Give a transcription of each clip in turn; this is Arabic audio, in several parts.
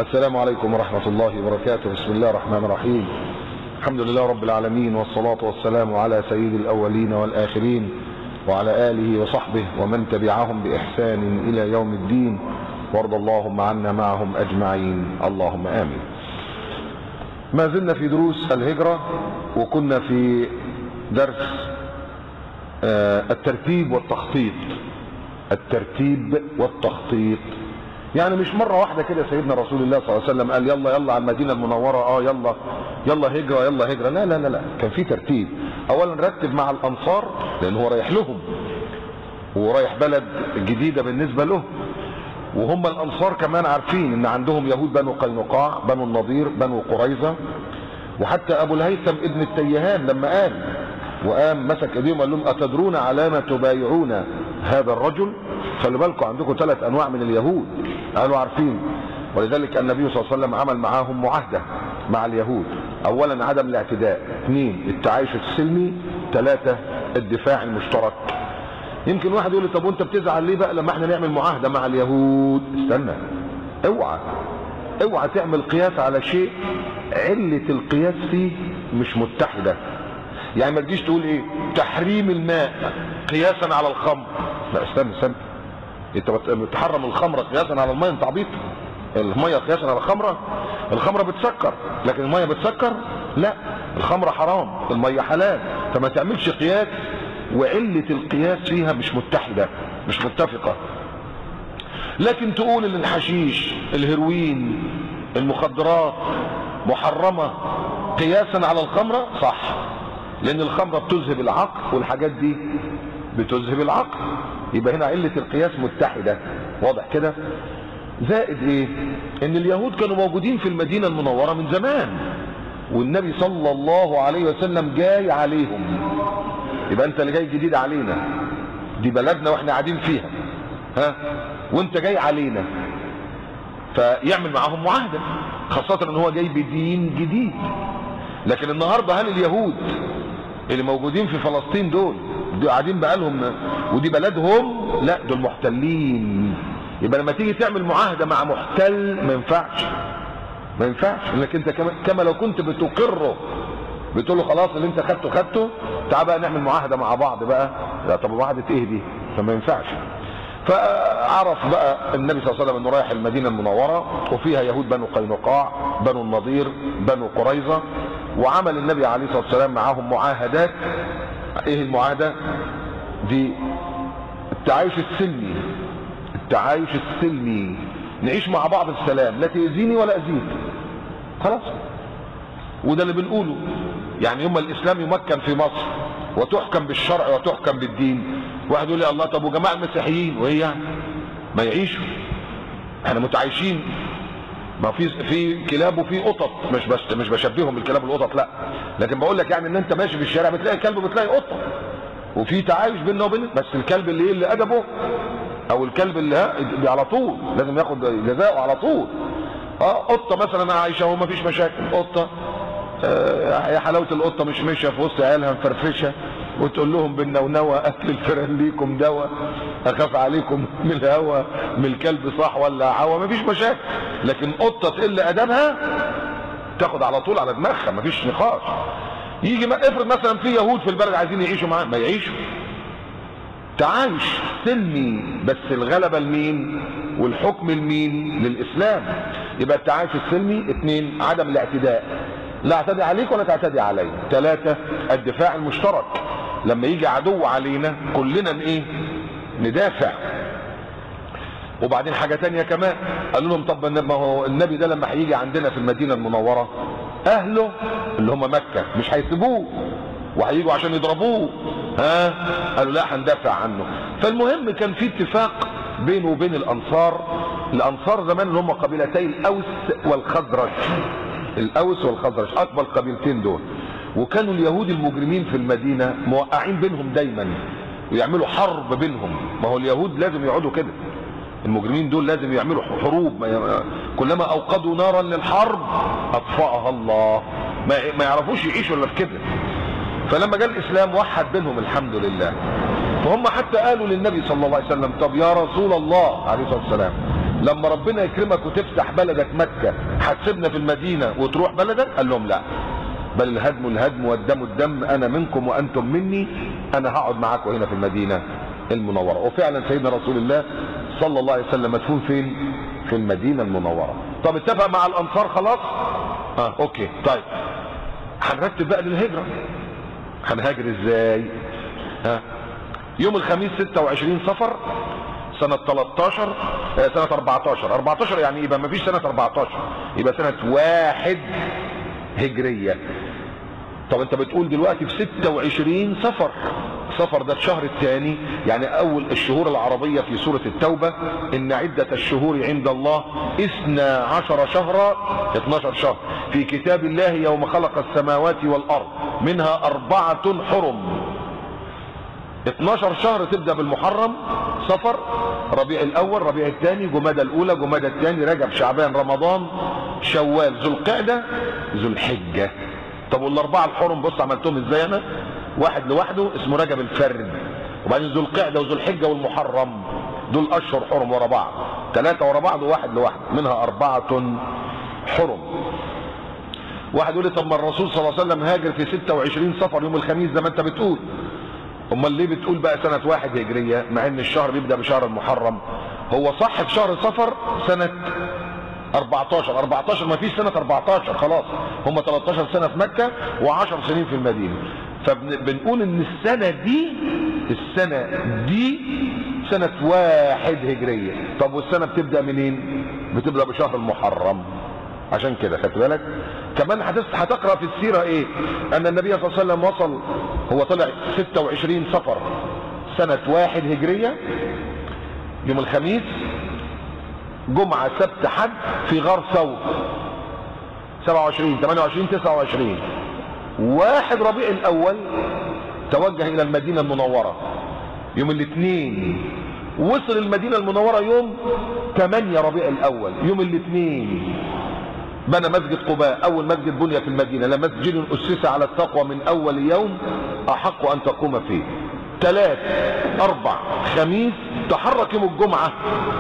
السلام عليكم ورحمة الله وبركاته. بسم الله الرحمن الرحيم. الحمد لله رب العالمين، والصلاة والسلام على سيد الأولين والآخرين وعلى آله وصحبه ومن تبعهم بإحسان إلى يوم الدين، وارض اللهم عنا معهم أجمعين، اللهم آمين. ما زلنا في دروس الهجرة، وكنا في درس الترتيب والتخطيط. الترتيب والتخطيط يعني مش مرة واحدة كده سيدنا رسول الله صلى الله عليه وسلم قال يلا يلا على المدينة المنورة، يلا يلا هجرة يلا هجرة. لا لا لا لا، كان في ترتيب. اولا رتب مع الانصار لان هو رايح لهم ورايح بلد جديدة بالنسبة له، وهم الانصار كمان عارفين ان عندهم يهود بنو قينقاع، بنو النضير، بنو قريظة. وحتى ابو الهيثم ابن التيهان لما قال وقام مسك ايديهم قال لهم اتدرون على ما تبايعون هذا الرجل؟ خلوا بالكم عندكم 3 انواع من اليهود. قالوا عارفين، ولذلك النبي صلى الله عليه وسلم عمل معاهم معاهدة مع اليهود. اولا عدم الاعتداء، 2 التعايش السلمي، 3 الدفاع المشترك. يمكن واحد يقول لي طب وانت بتزعل ليه بقى لما احنا نعمل معاهدة مع اليهود؟ استنى، اوعى تعمل قياس على شيء علة القياس فيه مش متحدة. يعني ما تجيش تقول ايه تحريم الماء قياسا على الخمر. لا استنى، انت بتحرم الخمره قياسا على الميه؟ انت عبيط. الميه قياسا على الخمره بتسكر، لكن الميه بتسكر؟ لا، الخمره حرام، الميه حلال. فما تعملش قياس وعله القياس فيها مش متحده، مش متفقه. لكن تقول ان الحشيش، الهيروين، المخدرات محرمه قياسا على الخمره، صح، لان الخمره بتذهب العقل والحاجات دي بتذهب العقل، يبقى هنا علة القياس متحدة. واضح كده؟ زائد ايه؟ ان اليهود كانوا موجودين في المدينة المنورة من زمان، والنبي صلى الله عليه وسلم جاي عليهم. يبقى انت اللي جاي جديد علينا، دي بلدنا واحنا قاعدين فيها، ها، وانت جاي علينا، فيعمل معاهم معاهدة، خاصة ان هو جاي بدين جديد. لكن النهاردة هل اليهود اللي موجودين في فلسطين دول قاعدين بقالهم ودي بلدهم؟ لا، دول محتلين. يبقى لما تيجي تعمل معاهده مع محتل ما ينفعش انك انت كما لو كنت بتقره، بتقول له خلاص اللي انت خدته تعال بقى نعمل معاهده مع بعض بقى. لا، طب معاهده ايه دي؟ فما ينفعش. فعرف بقى النبي صلى الله عليه وسلم انه رايح المدينه المنوره وفيها يهود بنو قينقاع، بنو النضير، بنو قريظه، وعمل النبي عليه الصلاه والسلام معاهم معاهدات. ايه المعاهدة دي؟ التعايش السلمي، نعيش مع بعض السلام، لا تأذيني ولا أذيك، خلاص. وده اللي بنقوله. يعني يوم الإسلام يمكن في مصر وتحكم بالشرع وتحكم بالدين، واحد يقول لي الله طب وجماعة المسيحيين وهي يعني ما يعيشوا؟ احنا متعايشين، ما في كلاب وفي قطط، مش بشبههم بالكلاب والقطط، لا، لكن بقول لك يعني ان انت ماشي في الشارع بتلاقي كلب وبتلاقي قطه، وفي تعايش بيننا وبين، بس الكلب اللي ادبه او الكلب اللي على طول لازم ياخد جزاءه على طول. قطه مثلا عايشه وما فيش مشاكل، قطه يا حلاوه القطه مش ماشيه في وسط عيالها مفرفشه وتقول لهم بالنونوه اكل الفيران ليكم دواء، اخاف عليكم من الهوا من الكلب صح ولا عوا، مفيش مشاكل. لكن قطه تقل ادبها تاخد على طول على دماغها، مفيش نقاش. يجي افرض مثلا في يهود في البلد عايزين يعيشوا معاه، ما يعيشوا. تعايش سلمي، بس الغلبه لمين والحكم لمين؟ للاسلام. يبقى التعايش السلمي. 2 عدم الاعتداء، لا اعتدي عليك ولا تعتدي علي. 3 الدفاع المشترك، لما يجي عدو علينا كلنا ندافع. وبعدين حاجة تانية كمان، قالوا لهم طب ما هو النبي ده لما هيجي عندنا في المدينة المنورة اهله اللي هم مكة مش هيسيبوه وهيجوا عشان يضربوه، قالوا لا هندافع عنه. فالمهم كان في اتفاق بينه وبين الانصار زمان اللي هم قبيلتي الاوس والخزرج. الاوس والخزرج اكبر قبيلتين دول، وكانوا اليهود المجرمين في المدينة موقعين بينهم دايما ويعملوا حرب بينهم. ما هو اليهود لازم يقعدوا كده، المجرمين دول لازم يعملوا حروب، كلما اوقدوا نارا للحرب اطفأها الله، ما يعرفوش يعيشوا الا في كده. فلما جاء الاسلام وحد بينهم الحمد لله. فهم حتى قالوا للنبي صلى الله عليه وسلم طب يا رسول الله عليه الصلاه والسلام لما ربنا يكرمك وتفتح بلدك مكة هتسيبنا في المدينة وتروح بلدك؟ قال لهم لا، بل الهدم الهدم والدم الدم، انا منكم وانتم مني، انا هقعد معاكم هنا في المدينة المنورة. وفعلا سيدنا رسول الله صلى الله عليه وسلم مدفون فين؟ في المدينة المنورة. طب اتفق مع الانصار خلاص؟ اوكي. طيب هنرتب بقى للهجرة، هنهاجر ازاي؟ يوم الخميس 26 صفر سنة 13 سنة 14 يعني يبقى مفيش سنة 14، يبقى سنة 1 هجرية. طب انت بتقول دلوقتي في 26 صفر، صفر ده الشهر الثاني، يعني اول الشهور العربية في سورة التوبة ان عدة الشهور عند الله 12 شهرا، 12 شهر في كتاب الله يوم خلق السماوات والارض منها 4 حرم. 12 شهر تبدأ بالمحرم، صفر، ربيع الاول، ربيع الثاني، جمادى الاولى، جمادى الثاني، رجب، شعبان، رمضان، شوال، ذو القعدة، ذو الحجة. طب والاربعة الحرم بص عملتهم ازاي انا؟ واحد لوحده اسمه رجب الفرد، وبعدين ذو القعدة وذو الحجة والمحرم، دول اشهر حرم ورا بعض، 3 ورا بعض وواحد لوحده، منها 4 حرم. واحد يقول لي طب ما الرسول صلى الله عليه وسلم هاجر في 26 صفر يوم الخميس زي ما انت بتقول، امال ليه بتقول بقى سنة 1 هجرية مع ان الشهر بيبدأ بشهر المحرم؟ هو صح في شهر صفر سنة 14 ما فيش سنة 14 خلاص، هم 13 سنة في مكة و10 سنين في المدينة، فبنقول ان السنة دي سنة 1 هجرية. طب والسنة بتبدأ منين؟ بتبدأ بشهر المحرم. عشان كده خدت بالك كمان هتقرأ في السيرة ايه؟ ان النبي صلى الله عليه وسلم وصل، هو طلع 26 صفر سنة 1 هجرية يوم الخميس، جمعة سبت حد في غار ثور 27 28 29. 1 ربيع الاول توجه الى المدينة المنورة يوم الاثنين، وصل المدينة المنورة يوم 8 ربيع الاول، يوم الاثنين بنى مسجد قباء، اول مسجد بني في المدينة، لمسجد اسس على التقوى من اول يوم احق ان تقوم فيه. 3 4 خميس تحرك يوم الجمعة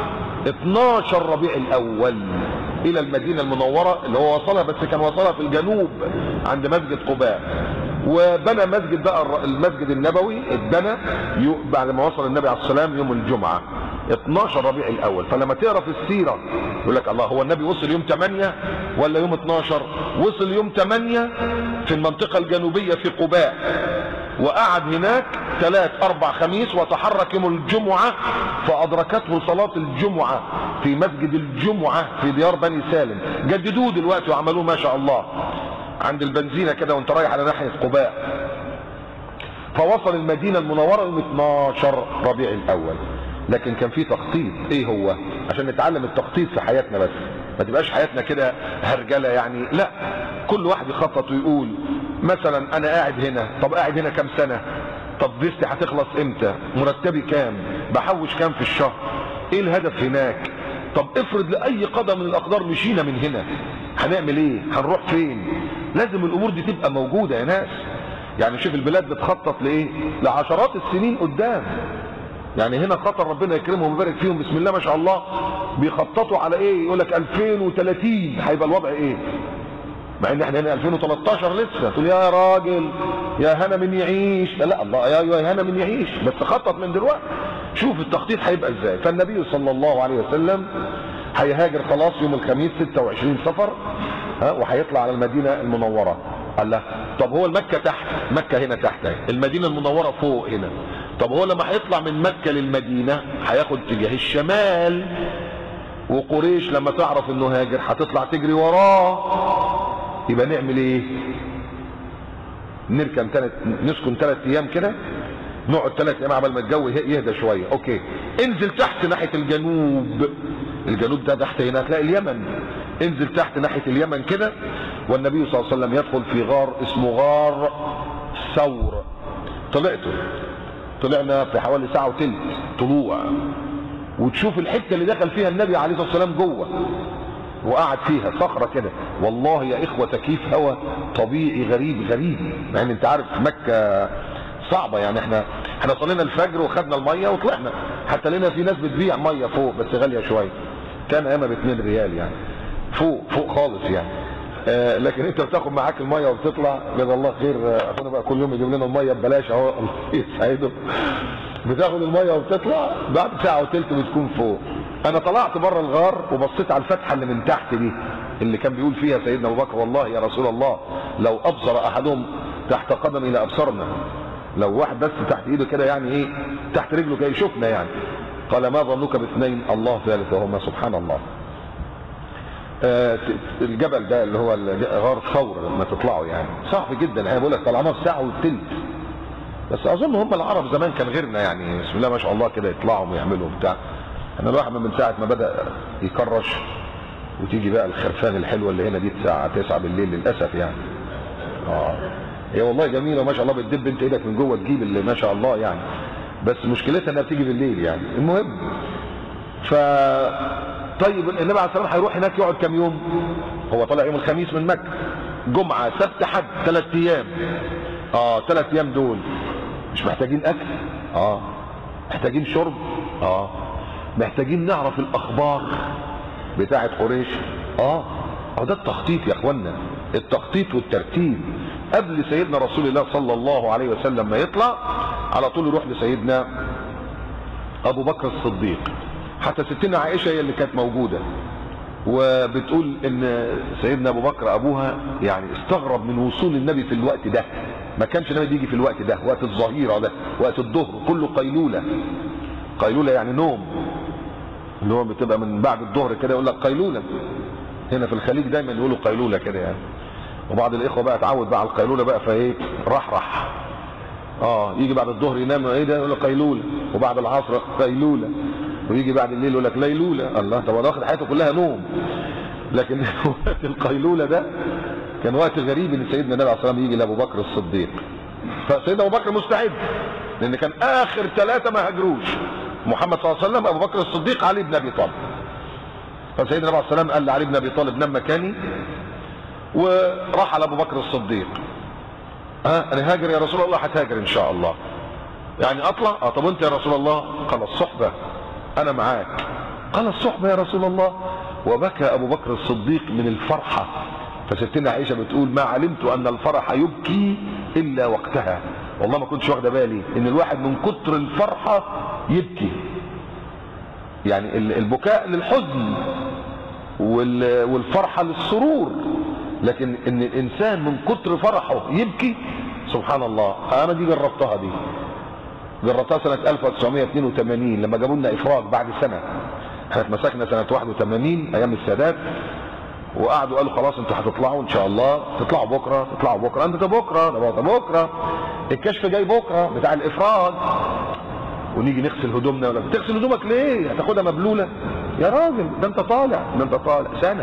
12 ربيع الاول الى المدينة المنورة اللي هو وصلها، بس كان وصلها في الجنوب عند مسجد قباء، وبنى مسجد بقى المسجد النبوي اتبنى بعد ما وصل النبي عليه السلام يوم الجمعة 12 ربيع الاول. فلما تقرا في السيرة يقول لك الله، هو النبي وصل يوم 8 ولا يوم 12؟ وصل يوم 8 في المنطقة الجنوبية في قباء، وقعد هناك 3 4 خميس، وتحرك يوم الجمعة فأدركته صلاة الجمعة في مسجد الجمعة في ديار بني سالم، جددوه دلوقتي وعملوه ما شاء الله عند البنزينة كده وانت رايح على ناحية قباء. فوصل المدينة المنورة يوم 12 ربيع الأول. لكن كان في تخطيط، ايه هو؟ عشان نتعلم التخطيط في حياتنا، بس ما تبقاش حياتنا كده هرجلة يعني، لا، كل واحد يخطط ويقول مثلا انا قاعد هنا، طب قاعد هنا كام سنة؟ طب فيستي هتخلص امتى؟ مرتبي كام؟ بحوش كام في الشهر؟ ايه الهدف هناك؟ طب افرض لاي قدم من الاقدار مشينا من هنا هنعمل ايه؟ هنروح فين؟ لازم الامور دي تبقى موجودة يا ناس. يعني شوف البلاد بتخطط لايه؟ لعشرات السنين قدام. يعني هنا قطر ربنا يكرمهم ويبارك فيهم بسم الله ما شاء الله، بيخططوا على ايه؟ يقول لك 2030 هيبقى الوضع ايه؟ مع ان احنا هنا 2013 لسه، تقول يا راجل يا هنا من يعيش، لا الله يا هنا من يعيش، بس خطط من دلوقتي. شوف التخطيط هيبقى ازاي. فالنبي صلى الله عليه وسلم هيهاجر خلاص يوم الخميس 26 صفر، وهيطلع على المدينة المنورة. قال له طب هو المكة تحت، مكة هنا تحت، المدينة المنورة فوق هنا. طب هو لما هيطلع من مكة للمدينة هياخد اتجاه الشمال، وقريش لما تعرف انه هاجر هتطلع تجري وراه. يبقى نعمل ايه؟ نسكن 3 ايام كده، نقعد 3 ايام عبال ما الجو يهدى شويه. اوكي، انزل تحت ناحيه الجنوب، الجنوب ده تحت هنا هتلاقي اليمن، انزل تحت ناحيه اليمن كده. والنبي صلى الله عليه وسلم يدخل في غار اسمه غار ثور. طلعنا في حوالي 1 وثلث ساعة طلوع، وتشوف الحته اللي دخل فيها النبي عليه الصلاه والسلام جوه وقعد فيها صخره كده. والله يا اخوه تكييف هواء طبيعي غريب، مع ان انت عارف مكه صعبه. يعني احنا صلينا الفجر وخدنا الميه وطلعنا، حتى لنا في ناس بتبيع ميه فوق بس غاليه شويه. كان ايامها ب2 ريال يعني، فوق خالص يعني. لكن انت بتاخد معاك الميه وبتطلع، جزا الله خير اخونا بقى كل يوم يجيب لنا الميه ببلاش اهو، الله يسعده. بتاخد الميه وبتطلع بعد ساعه وثلث بتكون فوق. انا طلعت بره الغار وبصيت على الفتحه اللي من تحت دي اللي كان بيقول فيها سيدنا ابو بكر: والله يا رسول الله لو ابصر احدهم تحت قدم الى ابصرنا، لو واحد بس تحت ايده كده يعني ايه تحت رجله كده يشوفنا يعني. قال: ما ظنك باثنين الله ثالثهما. سبحان الله. الجبل ده اللي هو غار ثور لما تطلعوا يعني صعب جدا. انا بقول لك طلعناه في ساعه وثلث، بس اظن هم العرب زمان كان غيرنا يعني، بسم الله ما شاء الله كده يطلعوا ويعملوا بتاع. انا الواحد من ساعه ما بدا يكرش وتيجي بقى الخرفان الحلوه اللي هنا دي الساعه 9 بالليل للاسف يعني. هي والله جميله ما شاء الله، بتدب انت ايدك من جوه تجيب اللي ما شاء الله يعني، بس مشكلتها انها بتيجي بالليل يعني. المهم طيب النبي عليه الصلاه والسلام هيروح هناك يقعد كام يوم؟ هو طالع يوم الخميس من مكه، جمعه سبت حد 3 ايام. 3 ايام دول مش محتاجين اكل؟ محتاجين شرب؟ محتاجين نعرف الاخبار بتاعه قريش. ده التخطيط يا اخوانا، التخطيط والترتيب. قبل سيدنا رسول الله صلى الله عليه وسلم ما يطلع على طول يروح لسيدنا ابو بكر الصديق. حتى ستنا عائشه هي اللي كانت موجوده، وبتقول ان سيدنا ابو بكر ابوها يعني استغرب من وصول النبي في الوقت ده. ما كانش النبي بيجي في الوقت ده، وقت الظهيره ده، وقت الظهر كله قيلوله. قيلوله يعني نوم، اللي هو بتبقى من بعد الظهر كده يقول لك قيلوله. هنا في الخليج دايما يقولوا قيلوله كده يعني. وبعض الاخوه بقى اتعود بقى على القيلوله بقى فايه رح يجي بعد الظهر ينام ايه ده يقول لك قيلوله، وبعد العصر قيلوله، ويجي بعد الليل يقول لك ليلوله. الله، طب واخد حياته كلها نوم. لكن وقت القيلوله ده كان وقت غريب ان سيدنا النبي عليه الصلاه والسلام يجي لابو بكر الصديق. فسيدنا ابو بكر مستعد، لان كان اخر 3 ما هاجروش: محمد صلى الله عليه وسلم، ابو بكر الصديق، علي بن ابي طالب. فسيدنا النبي عليه الصلاه والسلام قال لعلي بن ابي طالب: نام مكاني. وراح على ابو بكر الصديق: انا هاجر يا رسول الله. هتهاجر ان شاء الله يعني اطلع؟ طب انت يا رسول الله؟ قال: الصحبه، انا معاك. قال: الصحبه يا رسول الله. وبكى ابو بكر الصديق من الفرحه. فستنا عائشه بتقول: ما علمت ان الفرح يبكي الا وقتها. والله ما كنتش واخده بالي ان الواحد من كتر الفرحه يبكي. يعني البكاء للحزن والفرحه للسرور، لكن ان الانسان من كتر فرحه يبكي، سبحان الله. انا دي جربتها سنه 1982 لما جابوا لنا افراج بعد سنه. احنا اتمسكنا سنه 81 ايام السادات، وقعدوا قالوا: خلاص انتوا هتطلعوا ان شاء الله، تطلعوا بكره، انت بكره، الكشف جاي بكره بتاع الافراج. ونيجي نغسل هدومنا، ولا بتغسل هدومك ليه؟ هتاخدها مبلوله يا راجل، ده انت طالع سنه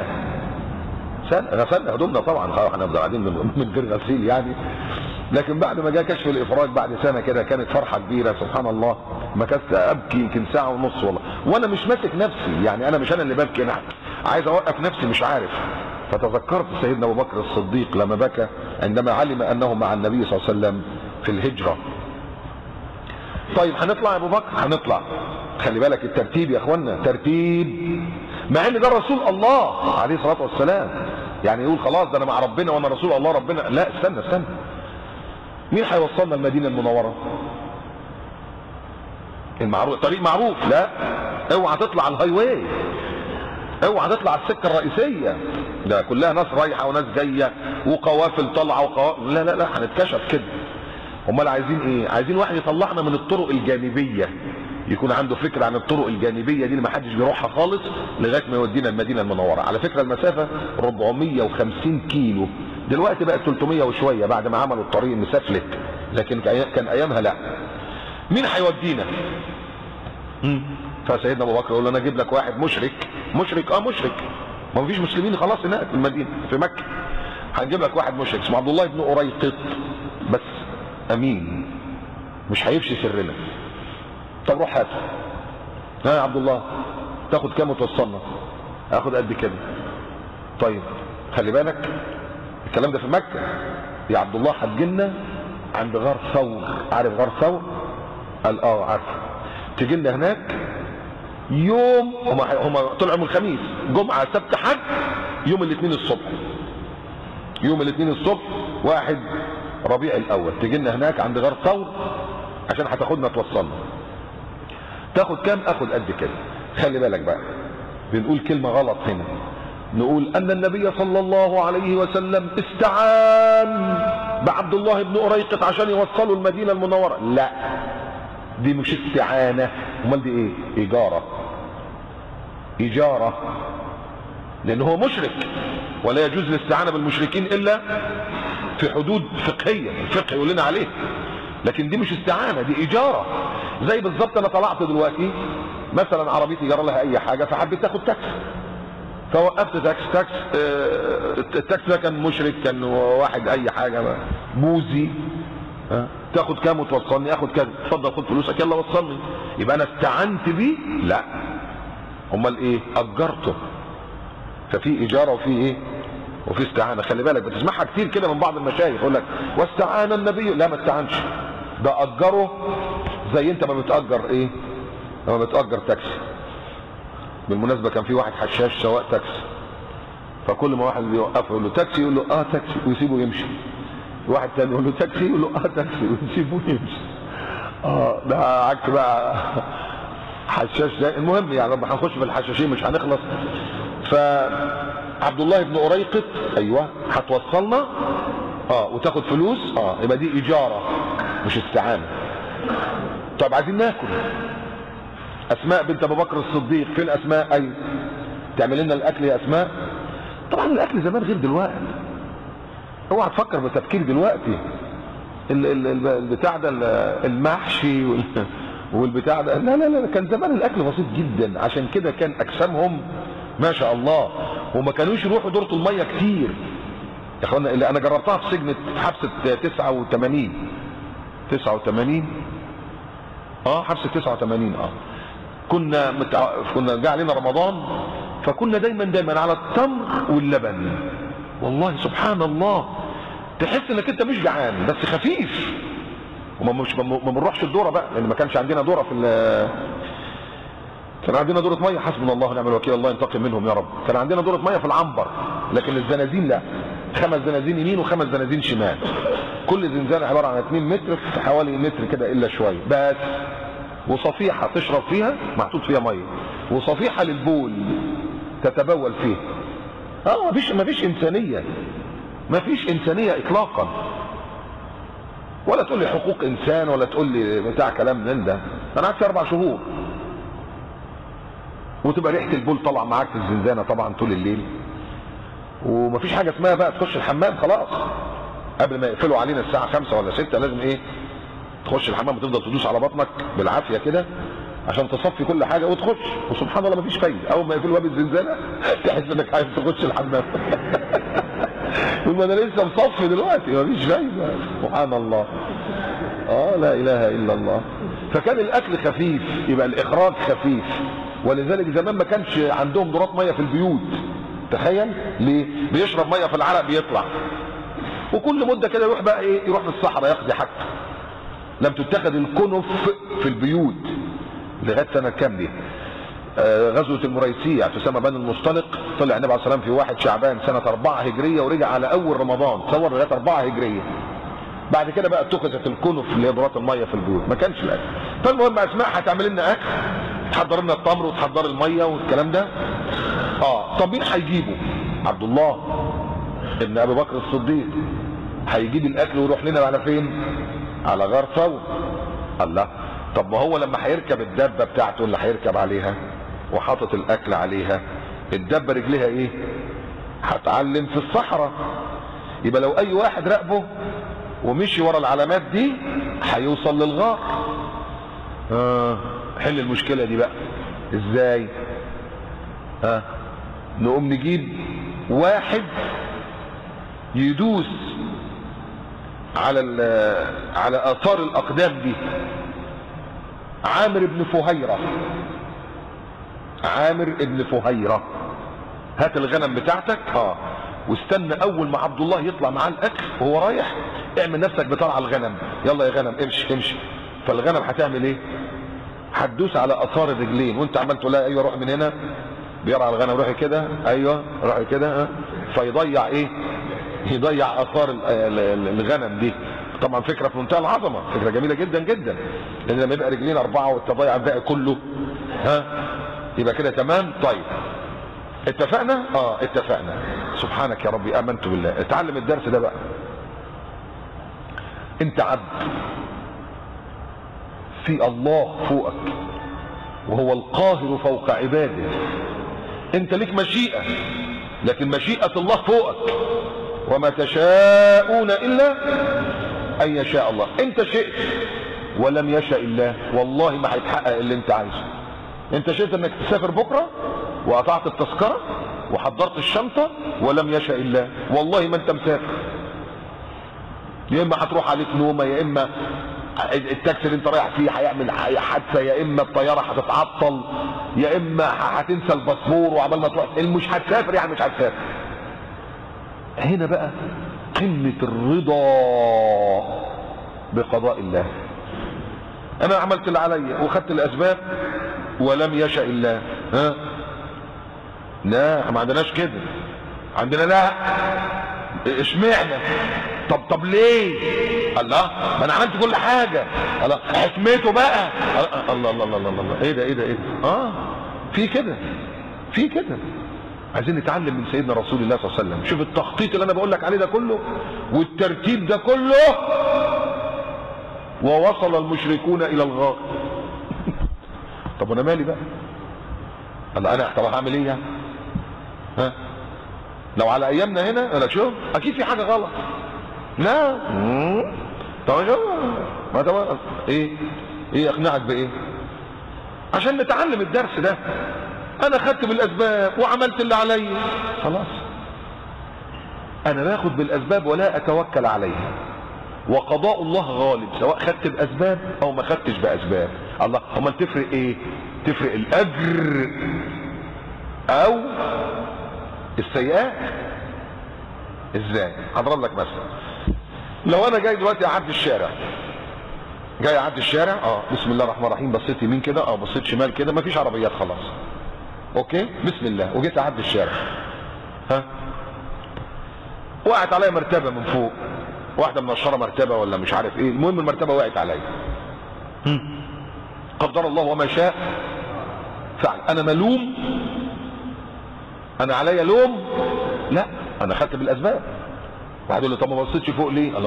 غسلنا هدومنا طبعا، احنا قاعدين من غير غسيل يعني. لكن بعد ما جاء كشف الافراج بعد سنه كده كانت فرحه كبيره سبحان الله. مكثت ابكي يمكن ساعه ونص والله، وانا مش ماسك نفسي يعني، انا مش انا اللي ببكي، انا عايز اوقف نفسي مش عارف. فتذكرت سيدنا ابو بكر الصديق لما بكى عندما علم انه مع النبي صلى الله عليه وسلم في الهجره. طيب هنطلع يا ابو بكر؟ هنطلع. خلي بالك الترتيب يا اخوانا، ترتيب، مع ان ده رسول الله عليه الصلاه والسلام. يعني يقول خلاص ده انا مع ربنا وانا رسول الله ربنا، لا استنى. مين هيوصلنا المدينه المنوره؟ المعروف، طريق معروف، لا اوعى تطلع على الهاي واي، اوعى تطلع على السكه الرئيسيه، ده كلها ناس رايحه وناس جايه وقوافل طالعه لا هنتكشف كده. امال عايزين ايه؟ عايزين واحد يطلعنا من الطرق الجانبيه، يكون عنده فكره عن الطرق الجانبيه دي اللي ما حدش بيروحها خالص لغايه ما يودينا المدينه المنوره. على فكره المسافه 450 كيلو، دلوقتي بقت 300 وشويه بعد ما عملوا الطريق المسافلك، لكن كان ايامها لا. مين هيودينا؟ فسيدنا ابو بكر يقول له: انا اجيب لك واحد مشرك. ما فيش مسلمين خلاص هناك في المدينه في مكه، هنجيب لك واحد مشرك اسمه عبد الله بن أريقط، بس امين مش هيفشي سرنا. طب روح هاته. يا عبد الله تاخد كام وتوصلنا؟ اخد قد كده. طيب خلي بالك الكلام ده في مكه. يا عبد الله هتجيلنا عند غار ثور. عارف غار ثور؟ قال عارف. تجي لنا هناك يوم هم طلعوا يوم الخميس، جمعه سبت حد، يوم الاثنين الصبح. يوم الاثنين الصبح 1 ربيع الاول تجي لنا هناك عند غار ثور عشان هتاخدنا توصلنا. تاخد كام؟ اخد قد كده. خلي بالك بقى، بنقول كلمه غلط هنا، نقول ان النبي صلى الله عليه وسلم استعان بعبد الله بن أريقط عشان يوصلوا المدينه المنوره. لا، دي مش استعانه، امال دي ايه؟ اجاره. اجاره، لان هو مشرك ولا يجوز الاستعانه بالمشركين الا في حدود فقهيه، الفقه يقول لنا عليه. لكن دي مش استعانه، دي اجاره. زي بالظبط انا طلعت دلوقتي مثلا عربيتي جرى لها اي حاجه فحبيت تاخد تاكسي، فوقفت تاكس. التاكسي ده كان مشرك، كان واحد اي حاجه بوذي. تاخد كام وتوصلني؟ اخد كذا. اتفضل خد فلوسك يلا وصلني. يبقى انا استعنت بيه؟ لا. امال ايه؟ اجرته. ففي اجاره وفي ايه؟ وفي استعانه. خلي بالك بتسمعها كتير كده من بعض المشايخ يقول لك واستعان النبي. لا، ما استعانش، ده اجره. زي انت ما بتاجر ايه؟ لما بتاجر تاكسي. بالمناسبه كان في واحد حشاش سواق تاكسي، فكل ما واحد بيوقفه يقول له تاكسي، يقول له اه تاكسي ويسيبه يمشي. واحد تاني يقول له تاكسي، يقول له اه تاكسي ويسيبه يمشي. ده عكس بقى حشاش ده. المهم يعني لما هنخش في الحشاشين مش هنخلص. فعبد الله بن أريقط ايوه هتوصلنا وتاخد فلوس يبقى دي اجاره مش استعانه. طب عايزين ناكل. اسماء بنت ابو بكر الصديق، فين اسماء؟ ايوه تعمل لنا الاكل يا اسماء. طبعا الاكل زمان غير دلوقتي، اوعى تفكر بتفكير دلوقتي. البتاع ده المحشي والبتاع ده، لا لا لا، كان زمان الاكل بسيط جدا. عشان كده كان اجسامهم ما شاء الله، وما كانوش يروحوا دورة الميه كتير يا اخوانا. اللي انا جربتها في سجن في حبسه 89 حبسه 89 كنا جه علينا رمضان، فكنا دايما على التمر واللبن. والله سبحان الله تحس انك انت مش جعان بس خفيف. وما بنروحش الدوره بقى، لان ما كانش عندنا دوره كان عندنا دوره ميه، حسبنا الله ونعم الوكيل، الله ينتقم منهم يا رب. كان عندنا دوره ميه في العنبر، لكن الزنازين لا، 5 زنازين يمين و5 زنازين شمال. كل زنزانه عباره عن 2 متر في حوالي متر كده الا شويه بس، وصفيحه تشرب فيها محطوط فيها ميه، وصفيحه للبول تتبول فيها. مفيش انسانيه، مفيش انسانيه اطلاقا. ولا تقول لي حقوق انسان ولا تقول لي بتاع كلام من ده. انا قعدت 4 شهور، وتبقى ريحه البول طالعه معاك في الزنزانه طبعا طول الليل. ومفيش حاجه اسمها بقى تخش الحمام خلاص، قبل ما يقفلوا علينا الساعه 5 ولا 6 لازم ايه؟ تخش الحمام وتفضل تدوس على بطنك بالعافيه كده عشان تصفي كل حاجه وتخش. وسبحان الله مفيش فايده، اول ما يقفلوا باب الزنزانه تحس انك عايز تخش الحمام. يقول ما انا لسه مصفي دلوقتي، مفيش فايده. سبحان الله. لا اله الا الله. فكان الاكل خفيف، يبقى الاخراج خفيف. ولذلك زمان ما كانش عندهم دورات ميه في البيوت. تخيل ليه؟ بيشرب ميه في العرق بيطلع، وكل مده كده يروح بقى ايه؟ يروح للصحراء يقضي حاجته. لم تتخذ الكنف في البيوت لغايه سنه كام دي؟ غزوه المريسيه تسمى بني المصطلق. طلع النبي عليه الصلاه والسلام في 1 شعبان سنه 4 هجريه ورجع على اول رمضان، تصور لغايه 4 هجريه. بعد كده بقى اتخذت الكنف اللي هي دورات الميه في البيوت، ما كانش الاكل. فالمهم اسماء هتعمل لنا اكل، تحضر لنا التمر وتحضر الميه والكلام ده. طب مين هيجيبه؟ عبد الله ابن ابي بكر الصديق هيجيب الاكل ويروح لنا على فين؟ على غار ثور. الله، طب ما هو لما هيركب الدبه بتاعته اللي هيركب عليها وحاطط الاكل عليها، الدبه رجليها ايه؟ هتعلم في الصحراء. يبقى لو اي واحد راقبه ومشي ورا العلامات دي هيوصل للغار. حل المشكله دي بقى ازاي؟ نقوم نجيب واحد يدوس على اثار الاقدام دي. عامر بن فهيرة، عامر بن فهيرة، هات الغنم بتاعتك واستنى اول ما عبد الله يطلع معاه الاكل وهو رايح، اعمل نفسك بترعى الغنم. يلا يا غنم امشي امشي. فالغنم هتعمل ايه؟ هتدوس على اثار الرجلين وانت عمال تقول لها ايوه روح من هنا، بيرعى الغنم روحي كده، ايوه روحي كده، فيضيع ايه؟ يضيع اثار الغنم دي. طبعا فكره في منتهى العظمه، فكره جميله جدا جدا، لان لما يبقى رجلين 4 والتضيع الباقي كله يبقى كده تمام. طيب اتفقنا؟ اتفقنا. سبحانك يا ربي، امنت بالله. اتعلم الدرس ده بقى. انت عبد في الله فوقك، وهو القاهر فوق عباده. انت ليك مشيئة، لكن مشيئة الله فوقك. وما تشاءون الا ان يشاء الله. انت شئت ولم يشاء الله، والله ما هيتحقق اللي انت عايزه. انت شئت انك تسافر بكرة وقطعت التذكرة وحضرت الشنطة، ولم يشاء الله والله ما انت مسافر. يا اما هتروح عليك نومة، يا اما التاكسي اللي انت رايح فيه هيعمل حادثة، يا اما الطيارة هتتعطل، يا اما هتنسى الباسبور وعمال ما تروح مش هتسافر، يعني مش هتسافر. هنا بقى قمة الرضا بقضاء الله. انا عملت اللي عليا وخدت الاسباب ولم يشاء الله. لا ما عندناش كده، عندنا لا اشمعنى؟ طب ليه؟ الله ما انا عملت كل حاجه. الله حكمته بقى. الله الله الله الله الله، ايه ده؟ في كده عايزين نتعلم من سيدنا رسول الله صلى الله عليه وسلم. شوف التخطيط اللي انا بقول لك عليه ده كله والترتيب ده كله. ووصل المشركون الى الغار. طب وانا مالي بقى؟ الله انا طب هعمل ايه يعني؟ لو على ايامنا هنا انا شوف اكيد في حاجه غلط. لا طب شوف ما طب ايه اقنعك بايه؟ عشان نتعلم الدرس ده. انا خدت بالاسباب وعملت اللي عليا، خلاص انا باخد بالاسباب ولا اتوكل عليها. وقضاء الله غالب، سواء خدت باسباب او ما خدتش باسباب. الله امال تفرق ايه؟ تفرق الاجر او السيئات. ازاي؟ هضرب لك مثلا. لو انا جاي دلوقتي اعدي الشارع، بسم الله الرحمن الرحيم، بصيت يمين كده بصيت شمال كده، مفيش عربيات خلاص، اوكي بسم الله، وجيت اعدي الشارع، وقعت عليا مرتبه من فوق، واحده منشره مرتبه ولا مش عارف ايه، المهم المرتبه وقعت عليا. قدر الله وما شاء فعل. انا ملوم؟ انا عليا لوم؟ لا انا خدت بالاسباب. واحد يقول لي طب ما بصيتش فوق ليه؟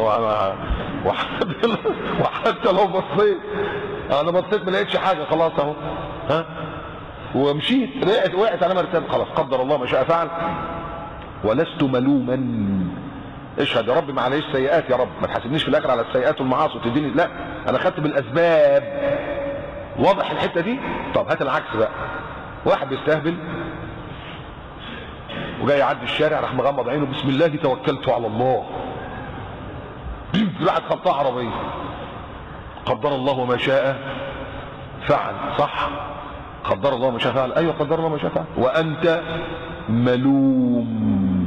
وحتى لو بصيت انا بصيت ما لقيتش حاجه، خلاص اهو ومشيت، وقعت على مرتبه، خلاص قدر الله ما شاء فعل. ولست ملوما. اشهد يا رب ما عليش سيئات، يا رب ما تحاسبنيش في الاخر على السيئات والمعاصي وتديني، لا انا خدت بالاسباب. واضح الحته دي؟ طب هات العكس بقى. واحد بيستهبل وجاي يعدي الشارع، راح مغمض عينه، بسم الله توكلت على الله، راحت خبطها عربيه. قدر الله وما شاء فعل، صح؟ قدر الله ما شاء فعل، ايوه قدر الله ما شاء فعل. وانت ملوم.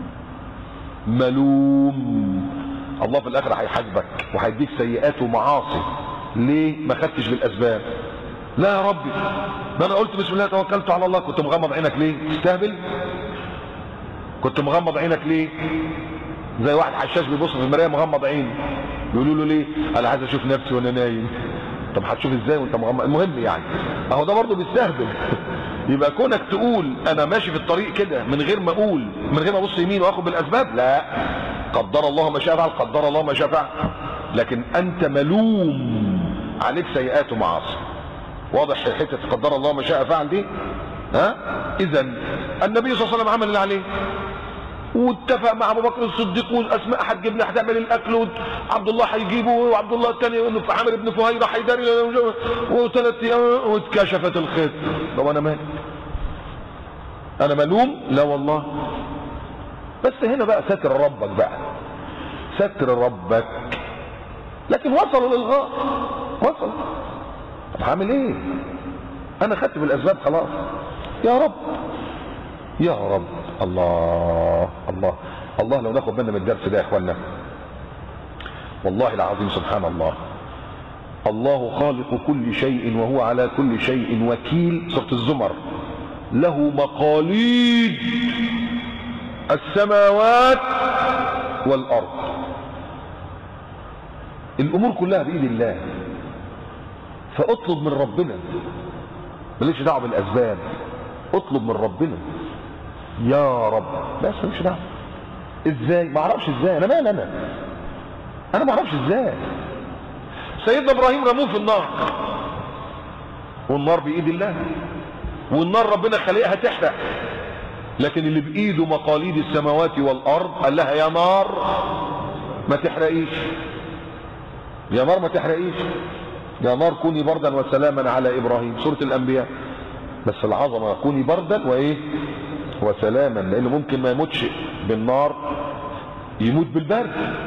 الله في الاخر هيحاسبك وهيديك سيئات ومعاصي. ليه ما خدتش بالاسباب؟ لا يا ربي ده انا قلت بسم الله توكلت على الله. كنت مغمض عينك ليه؟ تستهبل؟ كنت مغمض عينك ليه؟ زي واحد حشاش بيبص في المرايه مغمض عينه، بيقولوا له ليه؟ انا عايز اشوف نفسي وانا نايم. طب هتشوف ازاي وانت مغمض؟ المهم يعني اهو ده برضه بيستهبل. يبقى كونك تقول انا ماشي في الطريق كده من غير ما اقول، من غير ما ابص يمين واخد بالاسباب، لا قدر الله ما شاء فعل، قدر الله ما شاء فعل. لكن انت ملوم، عليك سيئات ومعاصي. واضح حته قدر الله ما شاء فعل دي؟ اذا النبي صلى الله عليه وسلم عمل اللي عليه، واتفق مع ابو بكر الصديق والاسماء هتجيب لنا هتعمل الاكل، وعبد الله هيجيبه، وعبد الله الثاني عامر بن فهيره هيداري، وثلاث ايام واتكشفت الخيط. طب انا مالي؟ انا ملوم؟ لا والله. بس هنا بقى ستر ربك بقى، ستر ربك. لكن وصلوا للغاية، وصل. طب هعمل ايه؟ انا خدت بالاسباب خلاص. يا رب يا رب. الله الله الله، لو ناخد بالنا من الدرس ده يا اخوانا والله العظيم سبحان الله. الله خالق كل شيء وهو على كل شيء وكيل، سورة الزمر. له مقاليد السماوات والأرض. الأمور كلها بإيد الله، فاطلب من ربنا، مالكش دعوة بالأسباب، اطلب من ربنا يا رب بس، مالكش دعوة. ازاي؟ ما اعرفش ازاي، انا مال انا ما اعرفش ازاي. سيدنا ابراهيم رموه في النار، والنار بايد الله، والنار ربنا خلقها تحرق، لكن اللي بايده مقاليد السماوات والارض قال لها يا نار ما تحرقيش، يا نار ما تحرقيش، يا نار كوني بردا وسلاما على ابراهيم، سورة الانبياء. بس العظمه كوني بردا وايه وسلاما، لانه ممكن ما يموتش بالنار، يموت بالبرد.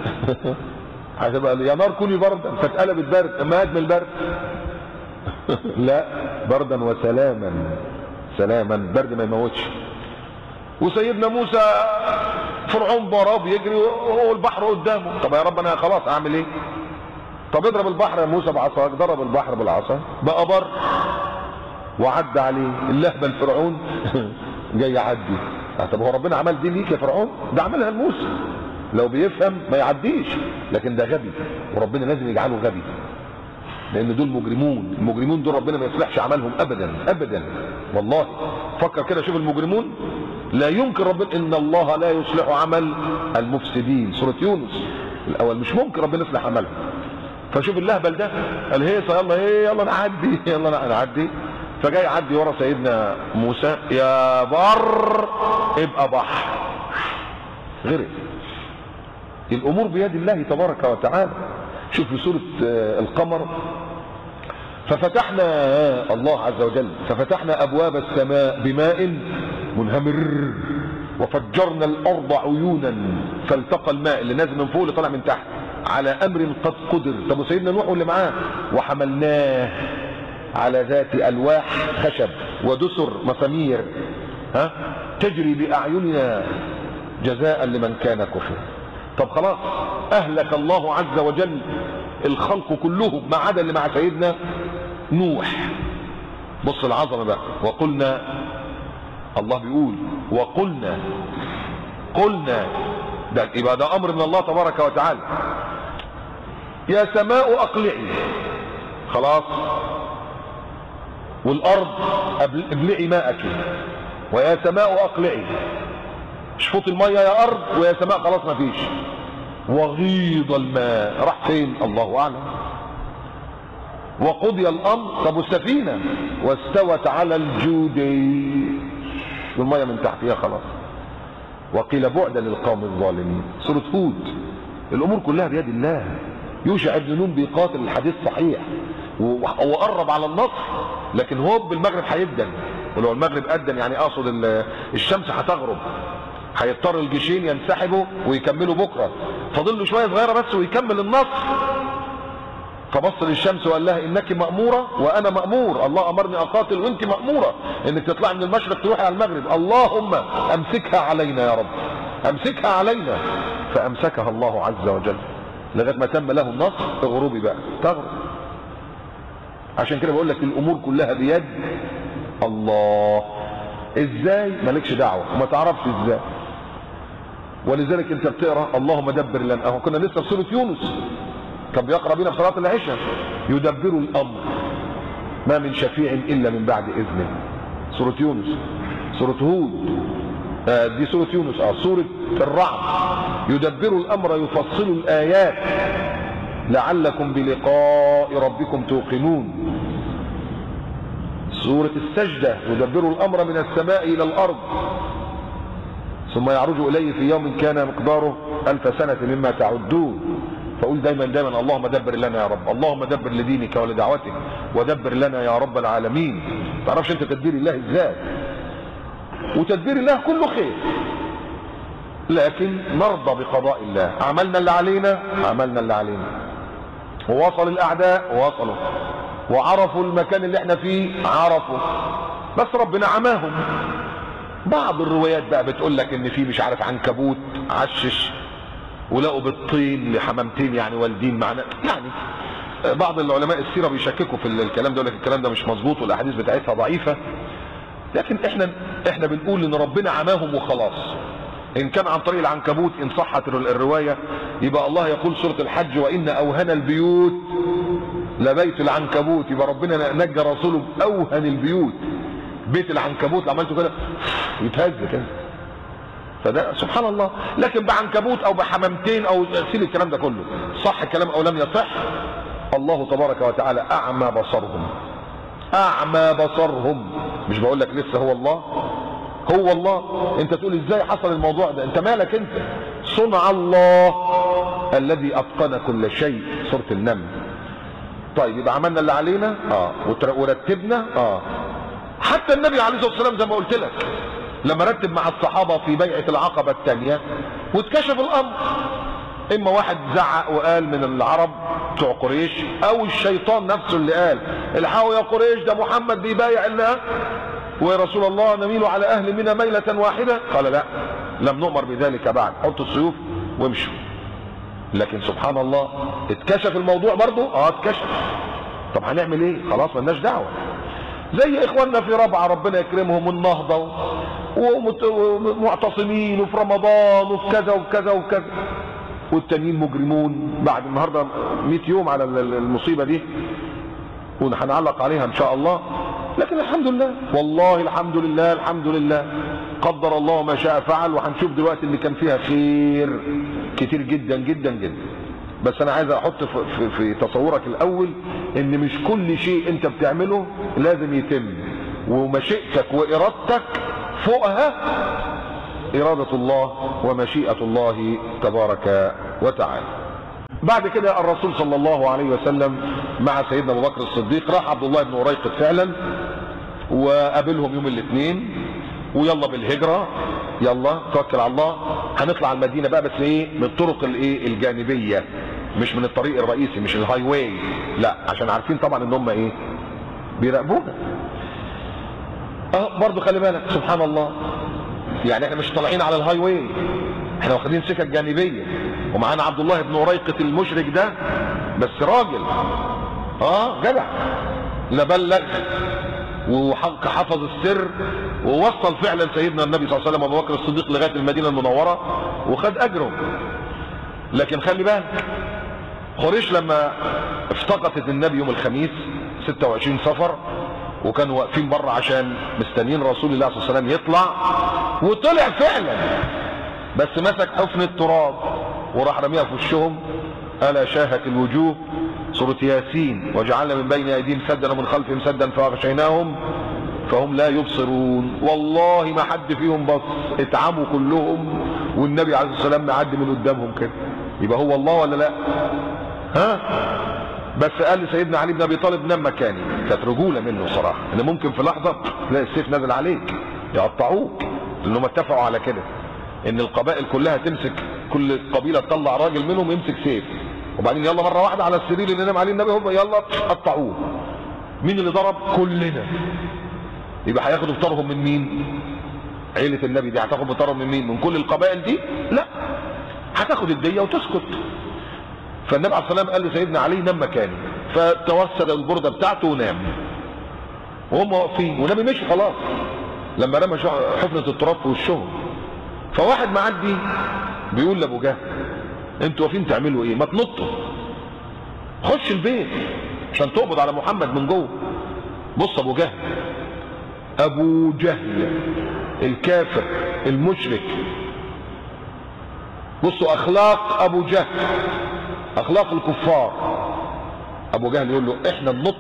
هتبقى يا نار كوني بردا فتقلب البرد، مات من البرد. لا، بردا وسلاما، سلاما، برد ما يموتش. وسيدنا موسى فرعون ضرب بيجري والبحر قدامه، طب يا رب انا خلاص اعمل ايه؟ طب اضرب البحر يا موسى بعصاك، ضرب البحر بالعصا بقى بر وعدى عليه اللهبل فرعون. جاي يعدي. طب هو ربنا عمل دي ليك يا فرعون؟ ده عملها لموسى، لو بيفهم ما يعديش، لكن ده غبي وربنا لازم يجعله غبي، لان دول مجرمون. المجرمون دول ربنا ما يصلحش عملهم ابدا ابدا والله. فكر كده، شوف المجرمون لا يمكن ربنا، ان الله لا يصلح عمل المفسدين، سورة يونس الاول، مش ممكن ربنا يصلح عملهم. فشوف اللهبل ده قال هيصه يلا نعدي، يلا نعدي. فجاي يعدي ورا سيدنا موسى، يا بر ابقى بحر، غرق. الامور بيد الله تبارك وتعالى. شوف في سورة القمر، ففتحنا الله عز وجل ففتحنا ابواب السماء بماء منهمر وفجرنا الارض عيونا فالتقى الماء اللي نازل من فوق اللي طالع من تحت على امر قد قدر. طب وسيدنا نوح واللي معاه، وحملناه على ذات الواح خشب ودسر مسامير تجري باعيننا جزاء لمن كان كفر. طب خلاص اهلك الله عز وجل الخلق كلهم ما عدا اللي مع سيدنا نوح. بص العظمه بقى. وقلنا، الله بيقول وقلنا، قلنا ده يبقى ده امر من الله تبارك وتعالى. يا سماء اقلعي، خلاص، والارض ابلعي ماءك، ويا سماء اقلعي، شفط الميه يا ارض، ويا سماء خلاص ما فيش. وغيض الماء، راح فين؟ الله اعلم. وقضي الامر، طب والسفينه واستوت على الجودي، والميه من تحتها خلاص. وقيل بعدا للقوم الظالمين، سوره هود. الامور كلها بيد الله. يوشع بن نون بيقاتل، الحديث صحيح وقرب على النصر، لكن هوب المغرب هيدن، ولو المغرب أدن يعني اقصد الشمس هتغرب، هيضطر الجيشين ينسحبوا ويكملوا بكره، فاضل له شويه صغيره بس ويكمل النصر. فبص للشمس وقال لها انك ماموره وانا مامور، الله امرني اقاتل وانت ماموره انك تطلعي من المشرق تروحي على المغرب، اللهم امسكها علينا يا رب، امسكها علينا. فامسكها الله عز وجل لغايه ما تم له النصر. اغربي بقى، تغرب. عشان كده بقول لك الامور كلها بيد الله. ازاي؟ مالكش دعوه وما تعرفش ازاي. ولذلك انت بتقرا اللهم دبر لنا، اهو كنا لسه في سوره يونس، كان بيقرا بينا في صلاه العشاء، يدبر الامر ما من شفيع الا من بعد اذنه، سوره يونس. سوره هود دي سوره يونس، سوره الرعد، يدبر الامر يفصل الايات لعلكم بلقاء ربكم توقنون. سوره السجده، يدبر الامر من السماء الى الارض ثم يعرج اليه في يوم كان مقداره 1000 سنه مما تعدون. فقول دايما اللهم دبر لنا يا رب، اللهم دبر لدينك ولدعوتك ودبر لنا يا رب العالمين. ما تعرفش انت تدبير الله ازاي، وتدبير الله كله خير، لكن نرضى بقضاء الله. عملنا اللي علينا، ووصل الاعداء ووصلوا، وعرفوا المكان اللي احنا فيه عرفوا، بس ربنا عماهم. بعض الروايات بقى بتقول لك ان في مش عارف عنكبوت عشش ولقوا بالطين لحمامتين يعني والدين معنا، يعني بعض العلماء السيره بيشككوا في الكلام ده، يقول لك الكلام ده مش مظبوط والاحاديث بتاعتها ضعيفه، لكن احنا بنقول ان ربنا عماهم وخلاص. ان كان عن طريق العنكبوت ان صحت الروايه، يبقى الله يقول سوره الحج وان اوهن البيوت لبيت العنكبوت، يبقى ربنا نجى رسوله باوهن البيوت. بيت العنكبوت اللي عملته كده يتهز كده، فده سبحان الله. لكن بعنكبوت او بحمامتين او سيل الكلام ده كله، صح الكلام او لم يصح، الله تبارك وتعالى اعمى بصرهم، اعمى بصرهم. مش بقول لك لسه هو الله، هو الله. انت تقول ازاي حصل الموضوع ده؟ انت مالك انت؟ صنع الله الذي اتقن كل شيء، سورة النمل. طيب يبقى عملنا اللي علينا ورتبنا. حتى النبي عليه الصلاه والسلام زي ما قلت لك لما رتب مع الصحابه في بيعه العقبه الثانيه واتكشف الامر، اما واحد زعق وقال من العرب بتوع قريش، او الشيطان نفسه اللي قال الحقوا يا قريش ده محمد بيبايع الله ويا رسول الله نميل على اهل منى ميله واحده. قال لا، لم نؤمر بذلك بعد، حطوا السيوف وامشوا. لكن سبحان الله اتكشف الموضوع برضه، اتكشف. طب هنعمل ايه؟ خلاص مالناش دعوه. زي اخواننا في رابعه ربنا يكرمهم النهضه ومعتصمين وفي رمضان وفي كذا وكذا وكذا، والتانيين مجرمون. بعد النهارده 100 يوم على المصيبه دي وهنعلق عليها ان شاء الله. لكن الحمد لله، والله الحمد لله، الحمد لله قدر الله ما شاء فعل. وهنشوف دلوقتي اللي كان فيها خير كتير جدا جدا جدا. بس انا عايز احط في تصورك الاول ان مش كل شيء انت بتعمله لازم يتم، ومشيئتك وارادتك فوقها اراده الله ومشيئه الله تبارك وتعالى. بعد كده الرسول صلى الله عليه وسلم مع سيدنا ابو بكر الصديق راح عبد الله بن أريقط فعلا وقابلهم يوم الاثنين، ويلا بالهجره، يلا توكل على الله هنطلع المدينه بقى، بس ايه؟ من الطرق الايه؟ الجانبيه، مش من الطريق الرئيسي، مش الهاي واي، لا، عشان عارفين طبعا ان هم ايه؟ بيراقبونا. برضه خلي بالك سبحان الله، يعني احنا مش طالعين على الهاي واي، احنا واخدين سكك جانبيه، ومعانا عبد الله بن أريقط المشرك ده، بس راجل جدع، لا بلغ وحفظ السر ووصل فعلا سيدنا النبي صلى الله عليه وسلم ابو بكر الصديق لغايه المدينه المنوره وخد اجره. لكن خلي بالك قريش لما افتقدت النبي يوم الخميس 26 صفر، وكانوا واقفين بره عشان مستنيين رسول الله صلى الله عليه وسلم يطلع، وطلع فعلا، بس مسك حفنة تراب وراح رميها في وشهم. ألا شاهت الوجوه، سورة ياسين، وجعلنا من بين أيديهم سدا ومن خلفهم سدا فأغشيناهم فهم لا يبصرون. والله ما حد فيهم بص، اتعموا كلهم، والنبي عليه الصلاة والسلام معدي من قدامهم كده. يبقى هو الله ولا لا؟ بس قال لسيدنا علي بن ابي طالب نام مكاني. كانت رجوله منه صراحه، ان ممكن في لحظه تلاقي السيف نازل عليك يقطعوك، لانهم اتفقوا على كده ان القبائل كلها تمسك، كل قبيله تطلع راجل منهم يمسك سيف، وبعدين يلا مره واحده على السرير اللي نام عليه النبي هم يلا قطعوه. مين اللي ضرب؟ كلنا. يبقى هياخدوا بطارهم من مين؟ عيله النبي دي هتاخد بطارهم من مين؟ من كل القبائل دي؟ لا، هتاخد الديه وتسكت. فالنبي عليه الصلاه والسلام قال لسيدنا علي نام مكاني، فتوسد البرده بتاعته ونام، وهم واقفين، والنبي مشي خلاص لما رمى حفنه التراب في وشهم. فواحد معدي بيقول لابو جهل انتوا واقفين تعملوا ايه؟ ما تنطوا، خش البيت عشان تقبض على محمد من جوه. بص ابو جهل، ابو جهل الكافر المشرك، بصوا اخلاق ابو جهل، اخلاق الكفار. ابو جهل يقول له احنا ننط؟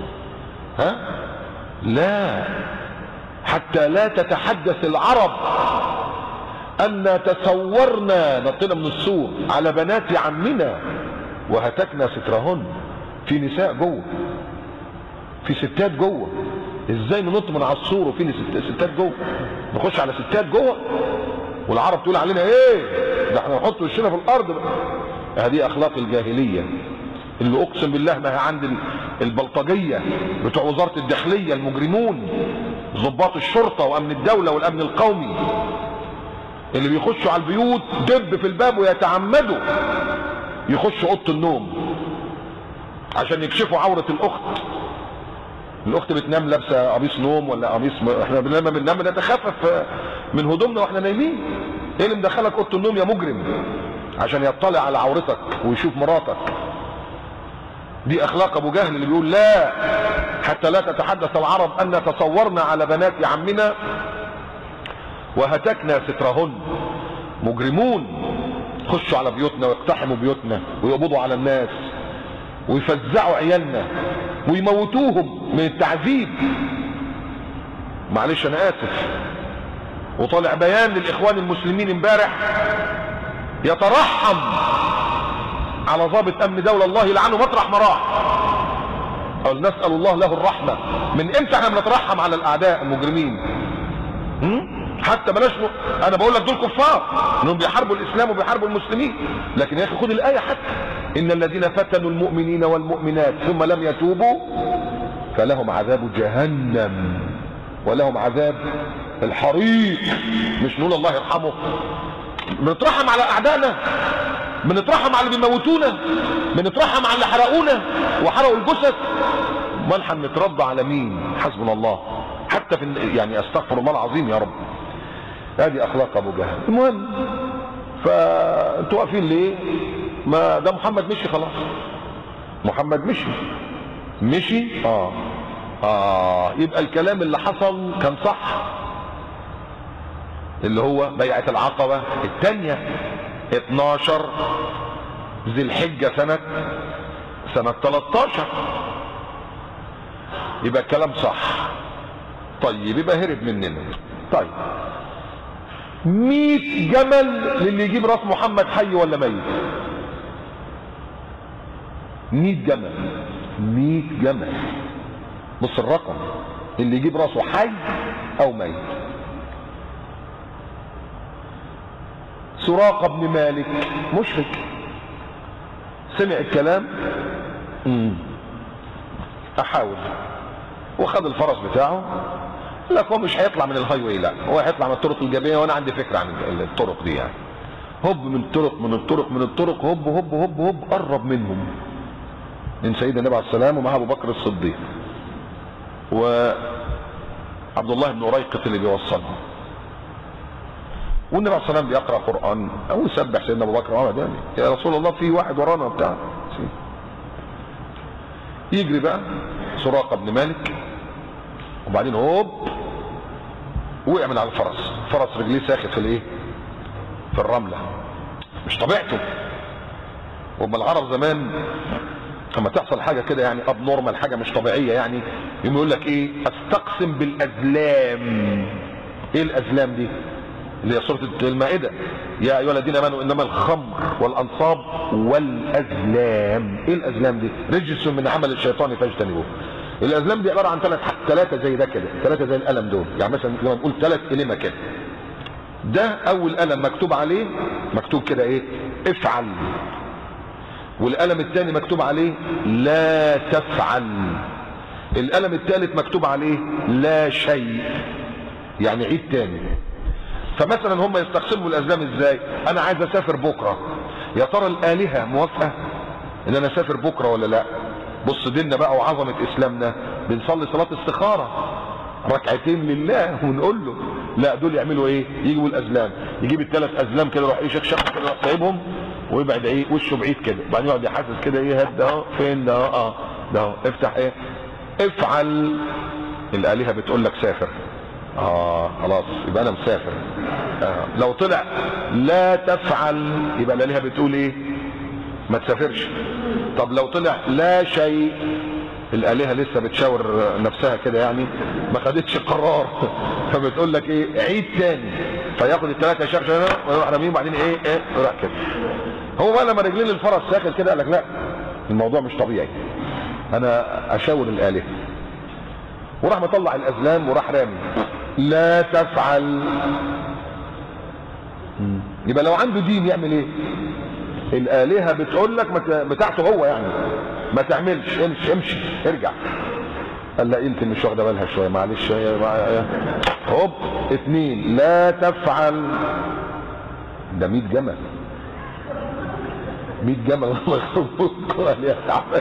لا، حتى لا تتحدث العرب أن تصورنا نطينا من السور على بنات عمنا وهتكنا سترهن. في نساء جوه، في ستات جوه، ازاي ننط من على السور وفي ستات جوه؟ نخش على ستات جوه والعرب تقول علينا ايه؟ ده احنا نحط وشنا في الارض بقى. هذه اخلاق الجاهليه اللي اقسم بالله ما هي عند البلطجيه بتوع وزاره الداخليه المجرمون، ضباط الشرطه وامن الدوله والامن القومي، اللي بيخشوا على البيوت دب في الباب ويتعمدوا يخشوا اوضه النوم عشان يكشفوا عورة الاخت. الاخت بتنام لابسه قميص نوم ولا قميص احنا لما بننام نتخفف من هدومنا واحنا نايمين. ايه اللي مدخلك اوضه النوم يا مجرم؟ عشان يطلع على عورتك ويشوف مراتك. دي اخلاق ابو جهل اللي بيقول لا حتى لا تتحدث العرب ان تصورنا على بنات عمنا وهتكنا سترهن. مجرمون يخشوا على بيوتنا ويقتحموا بيوتنا ويقبضوا على الناس ويفزعوا عيالنا ويموتوهم من التعذيب. معلش انا اسف. وطالع بيان للاخوان المسلمين امبارح يترحم على ضابط امن دولة الله يلعنه مطرح ما راح. قال نسأل الله له الرحمة. من امتى احنا بنترحم على الاعداء المجرمين؟ حتى بلاش انا بقول لك دول كفار انهم بيحاربوا الاسلام وبيحاربوا المسلمين، لكن يا اخي خد الايه حتى ان الذين فتنوا المؤمنين والمؤمنات ثم لم يتوبوا فلهم عذاب جهنم ولهم عذاب الحريق. مش نقول الله يرحمه. بنترحم على اعدائنا، بنترحم على اللي بيموتونا، بنترحم على اللي حرقونا وحرقوا الجثث. امال هنتربى على مين؟ حسبنا الله. حتى في يعني استغفر الله العظيم يا رب. هذه اخلاق ابو جهل. المهم فانتوا واقفين ليه؟ ما ده محمد مشي خلاص. محمد مشي يبقى الكلام اللي حصل كان صح، اللي هو بيعة العقبة الثانية 12 ذي الحجة سنة 13. يبقى الكلام صح. طيب يبقى هرب مننا. طيب 100 جمل للي يجيب راس محمد حي ولا ميت. 100 جمل. 100 جمل. بص الرقم، اللي يجيب راسه حي او ميت. سراقة بن مالك مشرك سمع الكلام احاول وخد الفرس بتاعه. لك هو مش هيطلع من الهاي واي، لا هو هيطلع من الطرق الجبليه، وانا عندي فكره عن الطرق دي يعني. هوب من الطرق هوب هوب هوب هوب قرب منهم من سيدنا النبي عليه السلام ومع ابو بكر الصديق وعبد الله بن أريقط اللي بيوصلهم. والنبي عليه السلام بيقرا قران او يسبح سيدنا ابو بكر وعمر يعني يا رسول الله في واحد ورانا وبتاع. يجري بقى سراقة بن مالك وبعدين هوب وقع من على الفرس. فرس رجليه ساخت في الايه؟ في الرمله. مش طبيعته. وما العرب زمان لما تحصل حاجه كده يعني اب نورمال، حاجه مش طبيعيه يعني، يقول لك ايه؟ استقسم بالازلام. ايه الازلام دي؟ اللي هي سوره المائده يا ايها الذين امنوا انما الخمر والانصاب والازلام. ايه الازلام دي؟ رجس من عمل الشيطان فاجتنبوه. الازلام دي عباره عن ثلاثه زي ده كده، ثلاثه زي القلم دول يعني. مثلا لما نقول 3 كلمه كده، ده اول قلم مكتوب عليه مكتوب كده ايه؟ افعل. والقلم الثاني مكتوب عليه لا تفعل. القلم الثالث مكتوب عليه لا شيء. يعني عيد تاني. فمثلا هم يستقسموا الازلام ازاي؟ انا عايز اسافر بكره، يا ترى الالهه موافقه ان انا اسافر بكره ولا لا؟ بص ديننا بقى وعظمه اسلامنا، بنصلي صلاه استخاره ركعتين لله ونقول له لا دول يعملوا ايه؟ يجيبوا الازلام، يجيب ال3 ازلام كده يروح ايه شخشخ كده يروح سايبهم ويبعد ايه وشه بعيد كده، وبعدين يقعد يحسس كده ايه هات ده اهو فين ده اهو ده اهو افتح ايه؟ افعل. الالهه بتقول لك سافر. خلاص يبقى انا مسافر. لو طلع لا تفعل يبقى الالهه بتقول ايه؟ ما تسافرش. طب لو طلع لا شيء، الالهه لسه بتشاور نفسها كده يعني ما خدتش قرار فبتقول لك ايه؟ عيد تاني. فياخد ال3 شخص هنا ويروح راميهم وبعدين ايه يروح كده. هو بقى لما رجلين الفرس ساخن كده قال لك لا الموضوع مش طبيعي، انا اشاور الالهه. وراح مطلع الازلام وراح رامي لا تفعل. يبقى لو عنده دين يعمل ايه؟ الالهه بتقول لك بتاعته هو يعني ما تعملش، امشي ارجع. قال لا يمكن مش واخده بالها شويه معلش. هوب 2 لا تفعل. ده 100 جمل. 100 جمل الله يخربوك. قال يا تعبان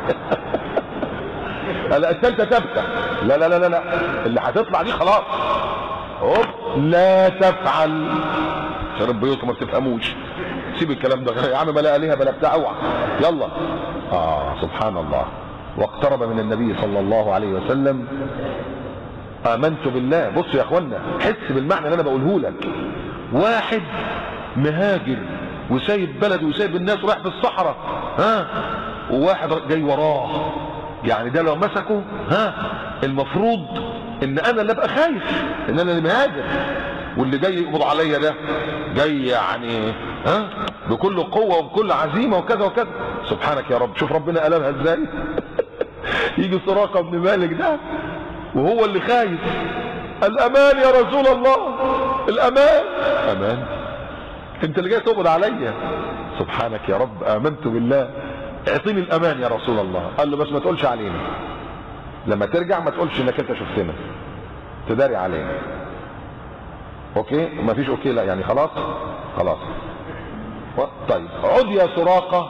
قال الثالثه تفتح. لا لا لا لا، اللي هتطلع دي خلاص هوب لا تفعل عشان البيوت ما تفهموش. سيب الكلام ده يا عم، بلا الهه بلا بتاع، اوعى يلا. سبحان الله. واقترب من النبي صلى الله عليه وسلم آمنت بالله. بصوا يا اخوانا، حس بالمعنى اللي انا بقوله لك. واحد مهاجر وسايب بلده وسايب الناس ورايح في الصحراء، وواحد جاي وراه، يعني ده لو مسكه المفروض ان انا اللي ابقى خايف، ان انا اللي مهاجر، واللي جاي يقبض عليا ده جاي يعني بكل قوه وبكل عزيمه وكذا وكذا. سبحانك يا رب، شوف ربنا قلبها ازاي. يجي سراقه بن مالك ده وهو اللي خايف، الامان يا رسول الله، الامان. امان؟ انت اللي جاي تقبض عليا. سبحانك يا رب، امنت بالله، اعطيني الامان يا رسول الله. قال له بس ما تقولش علينا، لما ترجع ما تقولش انك انت شفتنا، تداري علينا. اوكي؟ ما فيش اوكي، لا يعني خلاص خلاص. طيب عد يا سراقه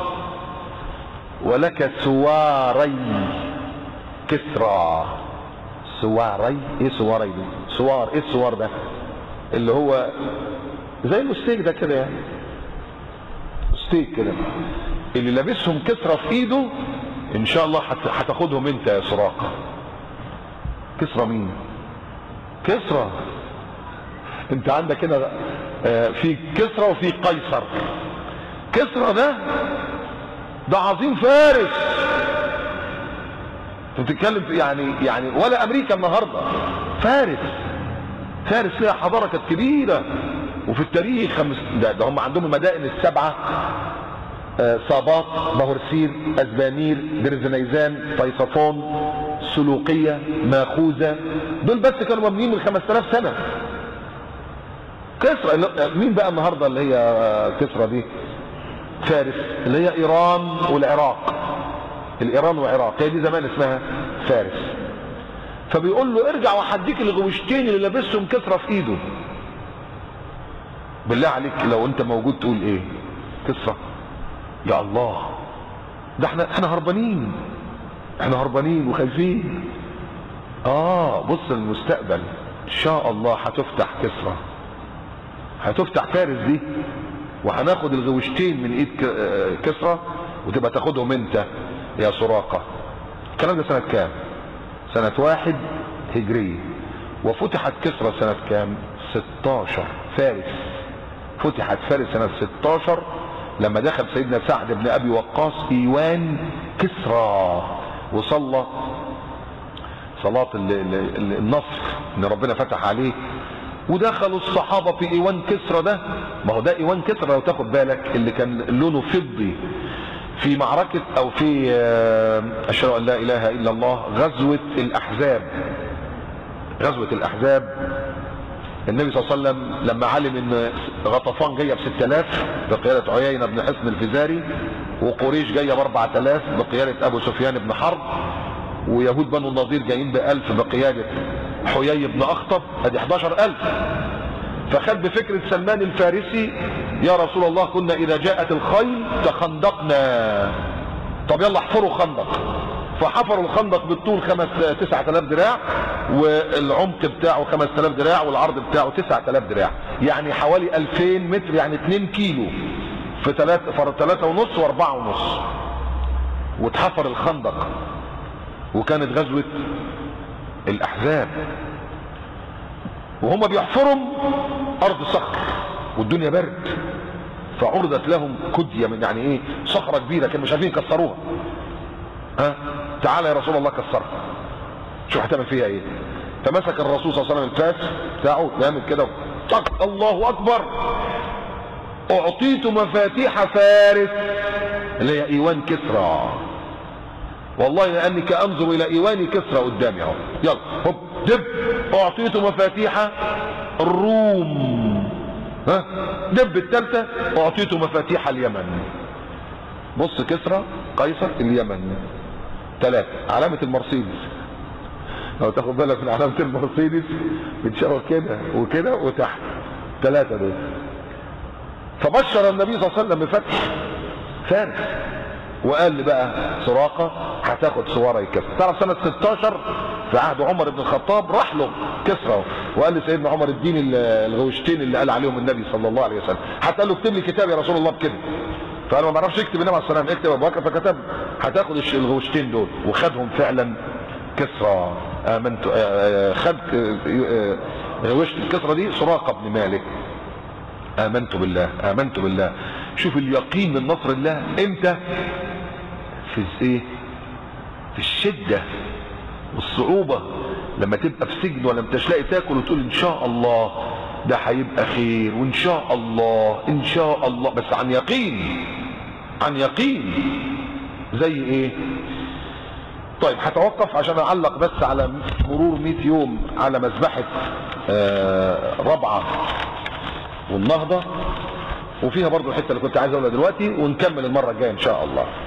ولك سواري كسرى. سواري؟ ايه سواري دي؟ سوار، ايه السوار ده؟ اللي هو زي الستيك ده كده، يعني ستيك كده، اللي لابسهم كسرى في ايده ان شاء الله هتاخدهم انت يا سراقه. كسرى مين؟ كسرى. انت عندك هنا في كسرى وفي قيصر. كسرى ده عظيم فارس. انت بتتكلم يعني ولا امريكا النهارده، فارس فيها حضاره كانت كبيره، وفي التاريخ ده هم عندهم المدائن السبعه، صابات، بهرسير، ازبانير، درزنيزان، طيصفون، سلوقيه، ماخوذه. دول بس كانوا مبنيين من 5000 سنه. كسرى مين بقى النهارده اللي هي كسرى دي؟ فارس، اللي هي ايران والعراق. الايران والعراق هي دي زمان اسمها فارس. فبيقول له ارجع وهديك الغوشتين اللي لابسهم كسرى في ايده. بالله عليك لو انت موجود تقول ايه؟ كسرى؟ يا الله، ده احنا هربانين، احنا هربانين وخايفين. بص المستقبل ان شاء الله هتفتح كسرى، هتفتح فارس دي، وهناخد الغوشتين من ايد كسرى وتبقى تاخدهم انت يا سراقه. الكلام ده سنه كام؟ سنه 1 هجريه. وفتحت كسرى سنه كام؟ 16. فارس فتحت فارس سنه 16 لما دخل سيدنا سعد بن ابي وقاص ايوان كسرى وصلى صلاه النصر ان ربنا فتح عليه، ودخلوا الصحابه في ايوان كسرى ده. ما هو ده ايوان كسرى لو تاخد بالك، اللي كان لونه فضي في معركه او في اشهد ان لا اله الا الله غزوه الاحزاب. غزوه الاحزاب النبي صلى الله عليه وسلم لما علم ان غطفان جايه ب6000 بقياده عيينه بن حصن الفزاري، وقريش جايه ب4000 بقياده ابو سفيان بن حرب، ويهود بنو النضير جايين ب1000 بقياده حيي بن اخطب، ادي 11000. فخد بفكره سلمان الفارسي، يا رسول الله كنا اذا جاءت الخيل تخندقنا، طب يلا احفروا خندق. فحفروا الخندق بالطول 9000 دراع، والعمق بتاعه 5000 دراع، والعرض بتاعه 9000 دراع، يعني حوالي 2000 متر، يعني 2 كيلو في 3.5 و4.5، واتحفر الخندق. وكانت غزوة الأحزاب، وهم بيحفروا أرض صخر والدنيا برد، فعرضت لهم كدية من يعني ايه صخرة كبيرة كانوا مش عارفين يكسروها. تعالى يا رسول الله كسرها، شوف هتعمل فيها ايه. فمسك الرسول صلى الله عليه وسلم الفاس بتاعه بيعمل كده، الله اكبر، اعطيت مفاتيح فارس اللي هي ايوان كسرى. والله لاني كانظر الى ايوان كسرى قدامي اهو، يلا هوب دب. اعطيت مفاتيح الروم، دب الثالثه اعطيت مفاتيح اليمن. بص كسرى، قيصر، اليمن، 3. علامة المرسيدس لو تاخد بالك من علامة المرسيدس بتشاور كده وكده وتحت، 3 دول. فبشر النبي صلى الله عليه وسلم بفتح فارس. وقال لي بقى سراقه هتاخد سواره الكسرى. تعرف سنه 16 في عهد عمر بن الخطاب راح له كسرى وقال لسيدنا عمر اديني الغوشتين اللي قال عليهم النبي صلى الله عليه وسلم. حتى قال له اكتب لي كتاب يا رسول الله بكده. فقال ما بعرفش يكتب النبي عليه السلام، اكتب ابو بكر، فكتب هتاخد الغوشتين دول. وخدهم فعلا كسرى. امنت خد غوشة الكسرى دي سراقه بن مالك. امنت بالله امنت بالله. شوف اليقين من نصر الله امتى؟ في ايه؟ في الشده والصعوبه، لما تبقى في سجن ولا انتش لاقي تاكل وتقول ان شاء الله ده هيبقى خير، وان شاء الله ان شاء الله، بس عن يقين. عن يقين. زي ايه؟ طيب هتوقف عشان اعلق بس على مرور 100 يوم على مذبحه ربعه والنهضه، وفيها برضو الحته اللي كنت عايز اقولها دلوقتي، ونكمل المره الجايه ان شاء الله.